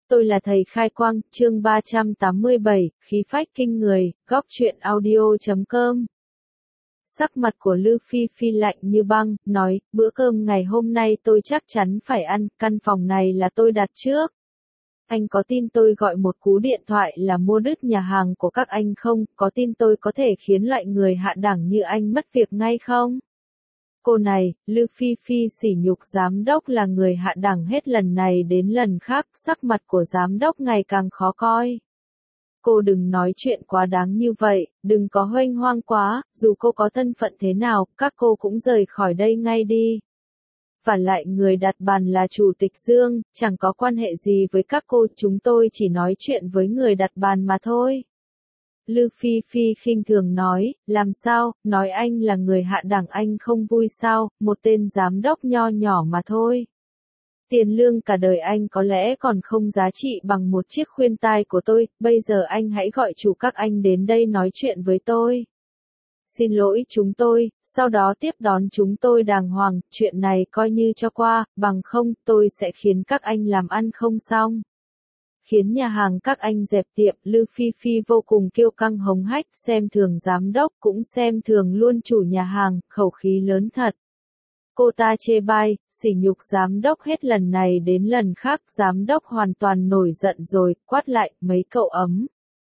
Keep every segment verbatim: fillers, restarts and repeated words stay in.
Tôi là thầy khai quang, chương ba trăm tám mươi bảy, khí phách kinh người, góc truyện audio chấm com. Sắc mặt của Lư Phi Phi lạnh như băng, nói, bữa cơm ngày hôm nay tôi chắc chắn phải ăn, căn phòng này là tôi đặt trước. Anh có tin tôi gọi một cú điện thoại là mua đứt nhà hàng của các anh không? Có tin tôi có thể khiến loại người hạ đẳng như anh mất việc ngay không? Cô này, Lư Phi Phi sỉ nhục giám đốc là người hạ đẳng hết lần này đến lần khác, sắc mặt của giám đốc ngày càng khó coi. Cô đừng nói chuyện quá đáng như vậy, đừng có huênh hoang quá, dù cô có thân phận thế nào, các cô cũng rời khỏi đây ngay đi. Và lại người đặt bàn là Chủ tịch Dương, chẳng có quan hệ gì với các cô, chúng tôi chỉ nói chuyện với người đặt bàn mà thôi. Lư Phi Phi khinh thường nói, làm sao, nói anh là người hạ đẳng anh không vui sao, một tên giám đốc nho nhỏ mà thôi. Tiền lương cả đời anh có lẽ còn không giá trị bằng một chiếc khuyên tai của tôi, bây giờ anh hãy gọi chủ các anh đến đây nói chuyện với tôi. Xin lỗi chúng tôi, sau đó tiếp đón chúng tôi đàng hoàng, chuyện này coi như cho qua, bằng không tôi sẽ khiến các anh làm ăn không xong. Khiến nhà hàng các anh dẹp tiệm, Lư Phi Phi vô cùng kiêu căng hống hách, xem thường giám đốc cũng xem thường luôn chủ nhà hàng, khẩu khí lớn thật. Cô ta chê bai, sỉ nhục giám đốc hết lần này đến lần khác, giám đốc hoàn toàn nổi giận rồi, quát lại, mấy cậu ấm.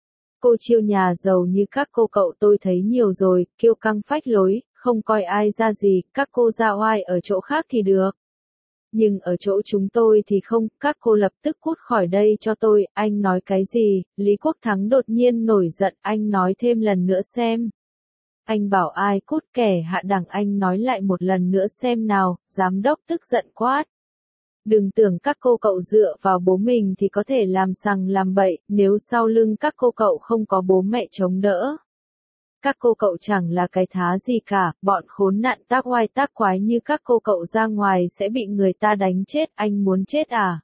Cô chiêu nhà giàu như các cô cậu tôi thấy nhiều rồi, kiêu căng phách lối, không coi ai ra gì, các cô ra oai ở chỗ khác thì được. Nhưng ở chỗ chúng tôi thì không, các cô lập tức cút khỏi đây cho tôi, anh nói cái gì, Lý Quốc Thắng đột nhiên nổi giận, anh nói thêm lần nữa xem. Anh bảo ai cút, kẻ hạ đẳng, anh nói lại một lần nữa xem nào, giám đốc tức giận quát. Đừng tưởng các cô cậu dựa vào bố mình thì có thể làm sằng làm bậy, nếu sau lưng các cô cậu không có bố mẹ chống đỡ. Các cô cậu chẳng là cái thá gì cả, bọn khốn nạn tác oai tác quái như các cô cậu ra ngoài sẽ bị người ta đánh chết, anh muốn chết à?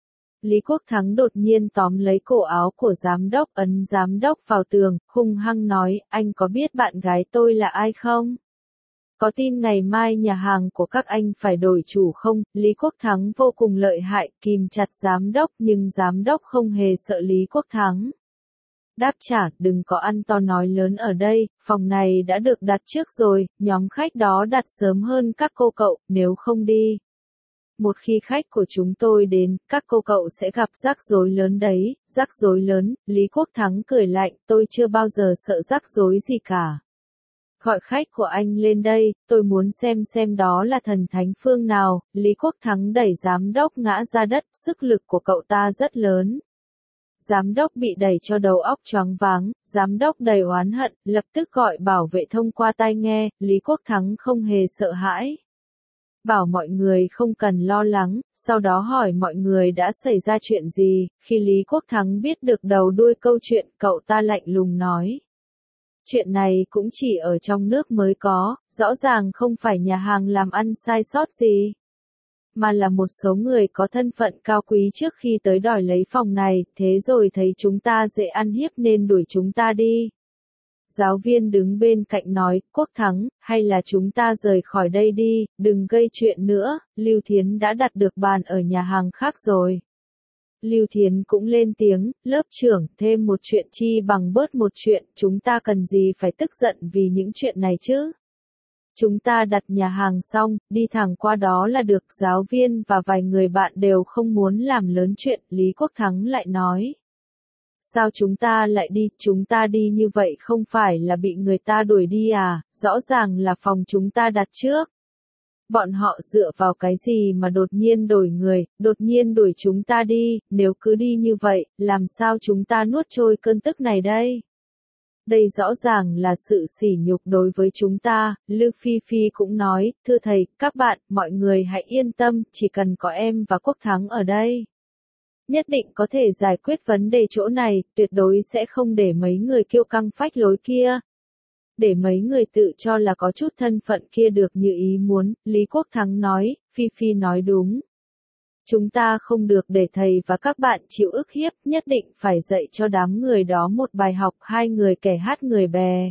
Lý Quốc Thắng đột nhiên tóm lấy cổ áo của giám đốc, ấn giám đốc vào tường, hung hăng nói, anh có biết bạn gái tôi là ai không? Có tin ngày mai nhà hàng của các anh phải đổi chủ không? Lý Quốc Thắng vô cùng lợi hại, kìm chặt giám đốc, nhưng giám đốc không hề sợ Lý Quốc Thắng. Đáp trả, đừng có ăn to nói lớn ở đây, phòng này đã được đặt trước rồi, nhóm khách đó đặt sớm hơn các cô cậu, nếu không đi. Một khi khách của chúng tôi đến, các cô cậu sẽ gặp rắc rối lớn đấy, rắc rối lớn, Lý Quốc Thắng cười lạnh, tôi chưa bao giờ sợ rắc rối gì cả. Gọi khách của anh lên đây, tôi muốn xem xem đó là thần thánh phương nào, Lý Quốc Thắng đẩy giám đốc ngã ra đất, sức lực của cậu ta rất lớn. Giám đốc bị đẩy cho đầu óc choáng váng, giám đốc đầy oán hận, lập tức gọi bảo vệ thông qua tai nghe, Lý Quốc Thắng không hề sợ hãi. Bảo mọi người không cần lo lắng, sau đó hỏi mọi người đã xảy ra chuyện gì, khi Lý Quốc Thắng biết được đầu đuôi câu chuyện, cậu ta lạnh lùng nói. Chuyện này cũng chỉ ở trong nước mới có, rõ ràng không phải nhà hàng làm ăn sai sót gì. Mà là một số người có thân phận cao quý trước khi tới đòi lấy phòng này, thế rồi thấy chúng ta dễ ăn hiếp nên đuổi chúng ta đi. Giáo viên đứng bên cạnh nói, Quốc Thắng, hay là chúng ta rời khỏi đây đi, đừng gây chuyện nữa, Lưu Thiến đã đặt được bàn ở nhà hàng khác rồi. Lưu Thiến cũng lên tiếng, lớp trưởng, thêm một chuyện chi bằng bớt một chuyện, chúng ta cần gì phải tức giận vì những chuyện này chứ? Chúng ta đặt nhà hàng xong, đi thẳng qua đó là được, giáo viên và vài người bạn đều không muốn làm lớn chuyện, Lý Quốc Thắng lại nói. Sao chúng ta lại đi, chúng ta đi như vậy không phải là bị người ta đuổi đi à, rõ ràng là phòng chúng ta đặt trước. Bọn họ dựa vào cái gì mà đột nhiên đổi người, đột nhiên đuổi chúng ta đi, nếu cứ đi như vậy, làm sao chúng ta nuốt trôi cơn tức này đây? Đây rõ ràng là sự sỉ nhục đối với chúng ta, Lư Phi Phi cũng nói, thưa thầy, các bạn, mọi người hãy yên tâm, chỉ cần có em và Quốc Thắng ở đây. Nhất định có thể giải quyết vấn đề chỗ này, tuyệt đối sẽ không để mấy người kiêu căng phách lối kia. Để mấy người tự cho là có chút thân phận kia được như ý muốn, Lý Quốc Thắng nói, Phi Phi nói đúng. Chúng ta không được để thầy và các bạn chịu ức hiếp, nhất định phải dạy cho đám người đó một bài học, hai người kẻ hát người bè.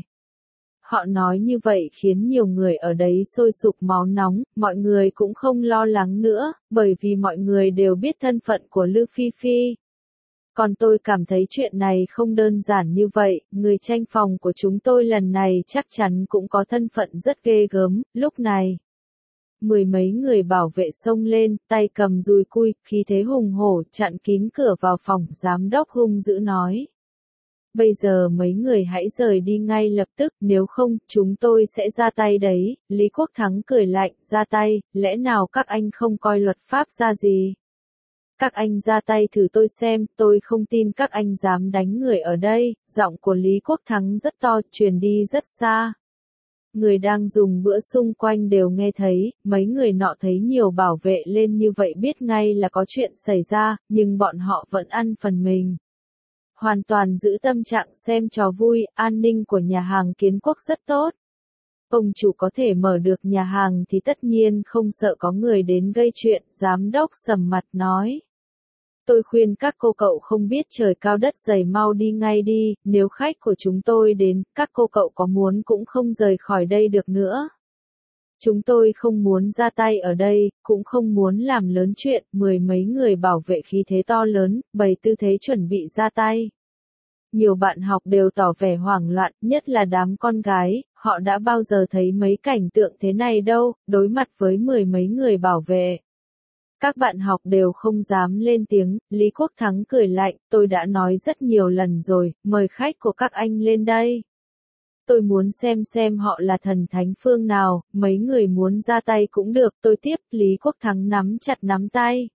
Họ nói như vậy khiến nhiều người ở đấy sôi sục máu nóng, mọi người cũng không lo lắng nữa, bởi vì mọi người đều biết thân phận của Lư Phi Phi. Còn tôi cảm thấy chuyện này không đơn giản như vậy, người tranh phòng của chúng tôi lần này chắc chắn cũng có thân phận rất ghê gớm, lúc này. Mười mấy người bảo vệ xông lên, tay cầm dùi cui, khí thế hùng hổ, chặn kín cửa vào phòng, giám đốc hung dữ nói. Bây giờ mấy người hãy rời đi ngay lập tức, nếu không, chúng tôi sẽ ra tay đấy. Lý Quốc Thắng cười lạnh, ra tay, lẽ nào các anh không coi luật pháp ra gì? Các anh ra tay thử tôi xem, tôi không tin các anh dám đánh người ở đây. Giọng của Lý Quốc Thắng rất to, truyền đi rất xa. Người đang dùng bữa xung quanh đều nghe thấy, mấy người nọ thấy nhiều bảo vệ lên như vậy biết ngay là có chuyện xảy ra, nhưng bọn họ vẫn ăn phần mình. Hoàn toàn giữ tâm trạng xem trò vui, an ninh của nhà hàng Kiến Quốc rất tốt. Ông chủ có thể mở được nhà hàng thì tất nhiên không sợ có người đến gây chuyện, giám đốc sầm mặt nói. Tôi khuyên các cô cậu không biết trời cao đất dày mau đi ngay đi, nếu khách của chúng tôi đến, các cô cậu có muốn cũng không rời khỏi đây được nữa. Chúng tôi không muốn ra tay ở đây, cũng không muốn làm lớn chuyện, mười mấy người bảo vệ khí thế to lớn, bày tư thế chuẩn bị ra tay. Nhiều bạn học đều tỏ vẻ hoảng loạn, nhất là đám con gái, họ đã bao giờ thấy mấy cảnh tượng thế này đâu, đối mặt với mười mấy người bảo vệ. Các bạn học đều không dám lên tiếng, Lý Quốc Thắng cười lạnh, tôi đã nói rất nhiều lần rồi, mời khách của các anh lên đây. Tôi muốn xem xem họ là thần thánh phương nào, mấy người muốn ra tay cũng được, tôi tiếp, Lý Quốc Thắng nắm chặt nắm tay.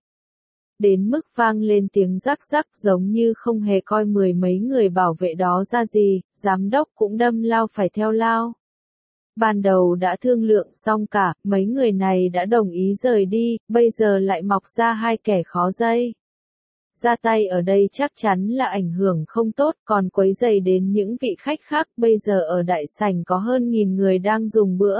Đến mức vang lên tiếng rắc rắc giống như không hề coi mười mấy người bảo vệ đó ra gì, giám đốc cũng đâm lao phải theo lao. Ban đầu đã thương lượng xong cả, mấy người này đã đồng ý rời đi, bây giờ lại mọc ra hai kẻ khó dây. Ra tay ở đây chắc chắn là ảnh hưởng không tốt, còn quấy rầy đến những vị khách khác, bây giờ ở đại sảnh có hơn nghìn người đang dùng bữa.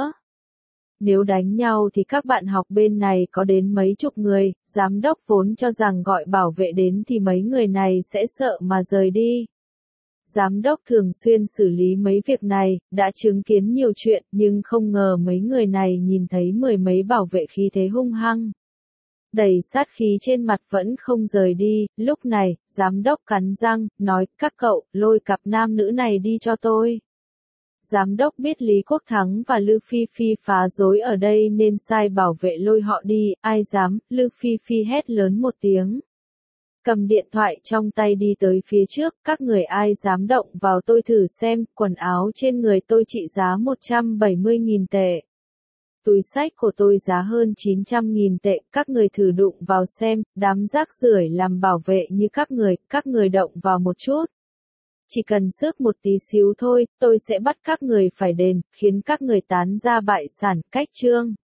Nếu đánh nhau thì các bạn học bên này có đến mấy chục người, giám đốc vốn cho rằng gọi bảo vệ đến thì mấy người này sẽ sợ mà rời đi. Giám đốc thường xuyên xử lý mấy việc này, đã chứng kiến nhiều chuyện, nhưng không ngờ mấy người này nhìn thấy mười mấy bảo vệ khí thế hung hăng. Đầy sát khí trên mặt vẫn không rời đi, lúc này, giám đốc cắn răng, nói, các cậu, lôi cặp nam nữ này đi cho tôi. Giám đốc biết Lý Quốc Thắng và Lư Phi Phi phá rối ở đây nên sai bảo vệ lôi họ đi, ai dám, Lư Phi Phi hét lớn một tiếng. Cầm điện thoại trong tay đi tới phía trước, các người ai dám động vào tôi thử xem, quần áo trên người tôi trị giá một trăm bảy mươi nghìn tệ. Túi xách của tôi giá hơn chín trăm nghìn tệ, các người thử đụng vào xem, đám rác rưởi làm bảo vệ như các người, các người động vào một chút. Chỉ cần xước một tí xíu thôi, tôi sẽ bắt các người phải đền, khiến các người tán ra bại sản, cách chương.